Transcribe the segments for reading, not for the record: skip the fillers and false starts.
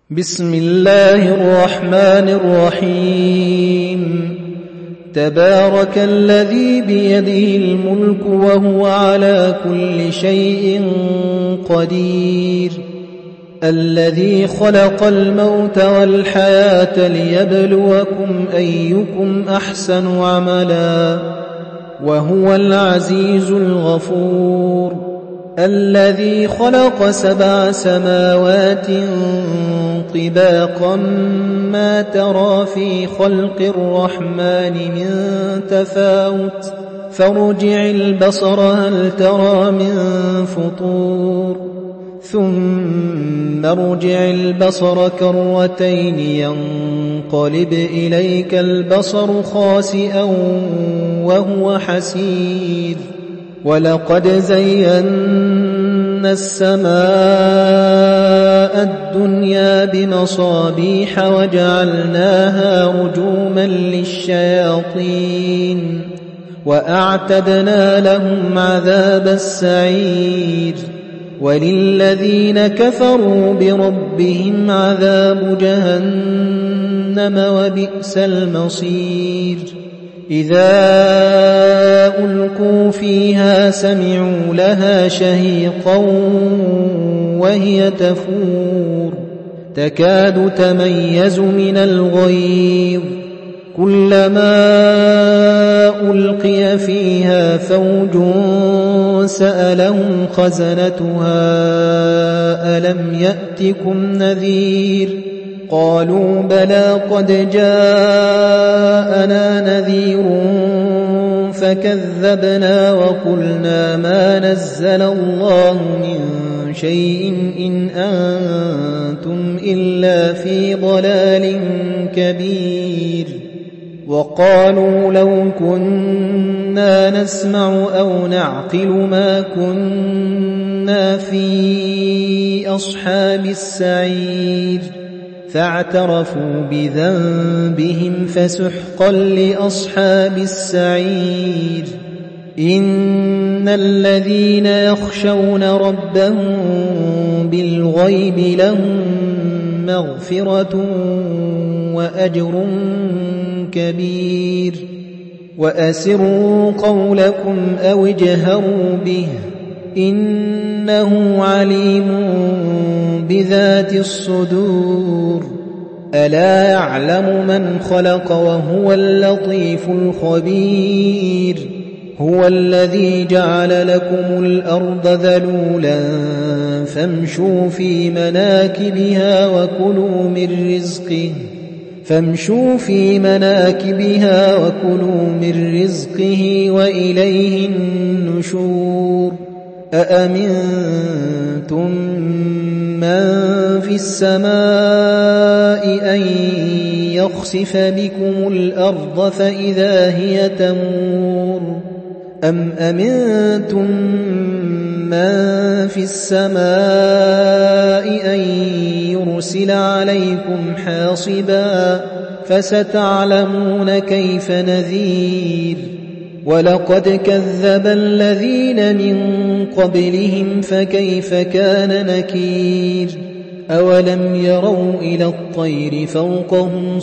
بسم الله الرحمن الرحيم تبارك الذي بيده الملك وهو على كل شيء قدير الذي خلق الموت والحياة ليبلوكم أيكم أحسن عملا وهو العزيز الغفور الذي خلق 7 سماوات طباقا ما ترى في خلق الرحمن من تفاوت فارجع البصر هل ترى من فطور ثم ارجع البصر كرتين ينقلب إليك البصر خاسئا وهو حسير ولقد زينا السماء الدنيا بمصابيح وجعلناها رجوما للشياطين وأعتدنا لهم عذاب السعير وللذين كفروا بربهم عذاب جهنم وبئس المصير إذا ألقوا فيها سمعوا لها شهيقا وهي تفور تكاد تميز من الغيظ كلما ألقي فيها فوج سألهم خزنتها ألم يأتكم نذير قالوا بلى قد جاءنا نذير فكذبنا وقلنا ما نزل الله من شيء إن أنتم إلا في ضلال كبير وقالوا لو كنا نسمع أو نعقل ما كنا في أصحاب السعير فاعترفوا بذنبهم فسحقا لأصحاب السعير إن الذين يخشون ربهم بالغيب لهم مغفرة وأجر كبير وأسروا قولكم أو اجهروا به إنه عليم بذات الصدور ألا يعلم من خلق وهو اللطيف الخبير هو الذي جعل لكم الأرض ذلولا فامشوا في مناكبها وكلوا من رزقه وإليه النشور أأمنتم من في السماء أن يخسف بكم الأرض فإذا هي تمور أم أمنتم من في السماء أن يرسل عليكم حاصبا فستعلمون كيف نذير ولقد كذب الذين من قبلهم فكيف كان نكير أولم يروا إلى الطير فوقهم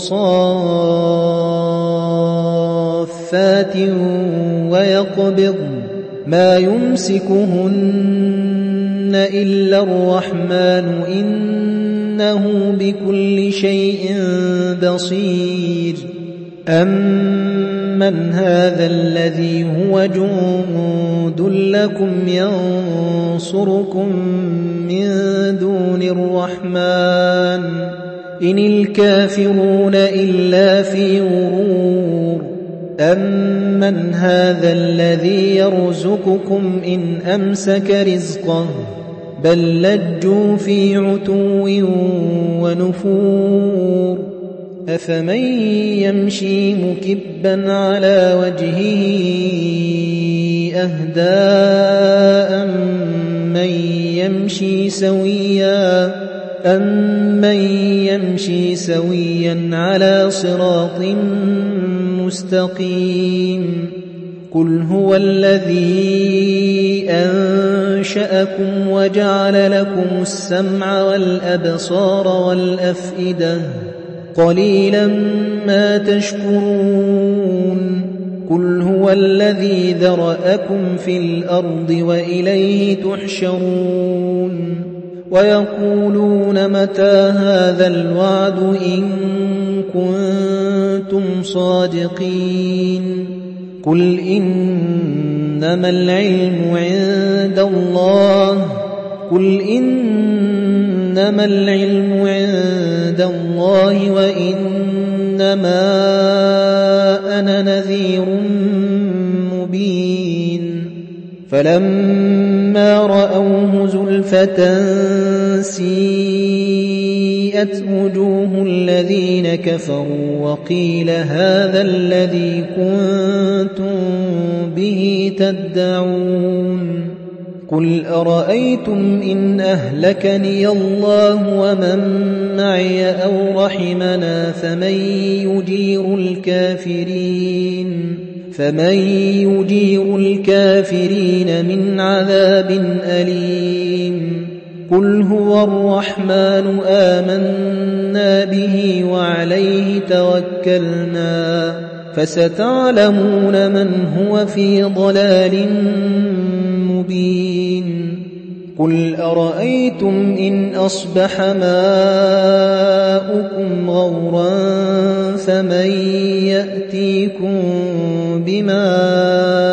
صافات ويقبضن ما يمسكهن إلا الرحمن إنه بكل شيء بصير أمن هذا الذي هو جند لكم ينصركم من دون الرحمن إن الكافرون إلا في غرور أمن هذا الذي يرزقكم إن أمسك رزقه بل لجوا في عتو ونفور أفمن يمشي مكبا على وجهه أهدى أمن يمشي سويا على صراط مستقيم قل هو الذي أنشأكم وجعل لكم السمع والأبصار والأفئدة قليلا ما تشكرون قل هو الذي ذرأكم في الأرض وإليه تحشرون ويقولون متى هذا الوعد إن كنتم صادقين قل إنما العلم عند الله وإنما أنا نذير مبين فلما رأوه زلفة سيئت وجوه الذين كفروا وقيل هذا الذي كنتم به تدعون قل أرأيتم إن أهلكني الله ومن معي أو رحمنا فمن يجير الكافرين من عذاب أليم قل هو الرحمن آمنا به وعليه توكلنا فستعلمون من هو في ضلال مبين قل أرأيتم إن أصبح ماؤكم غورا فمن يأتيكم بماء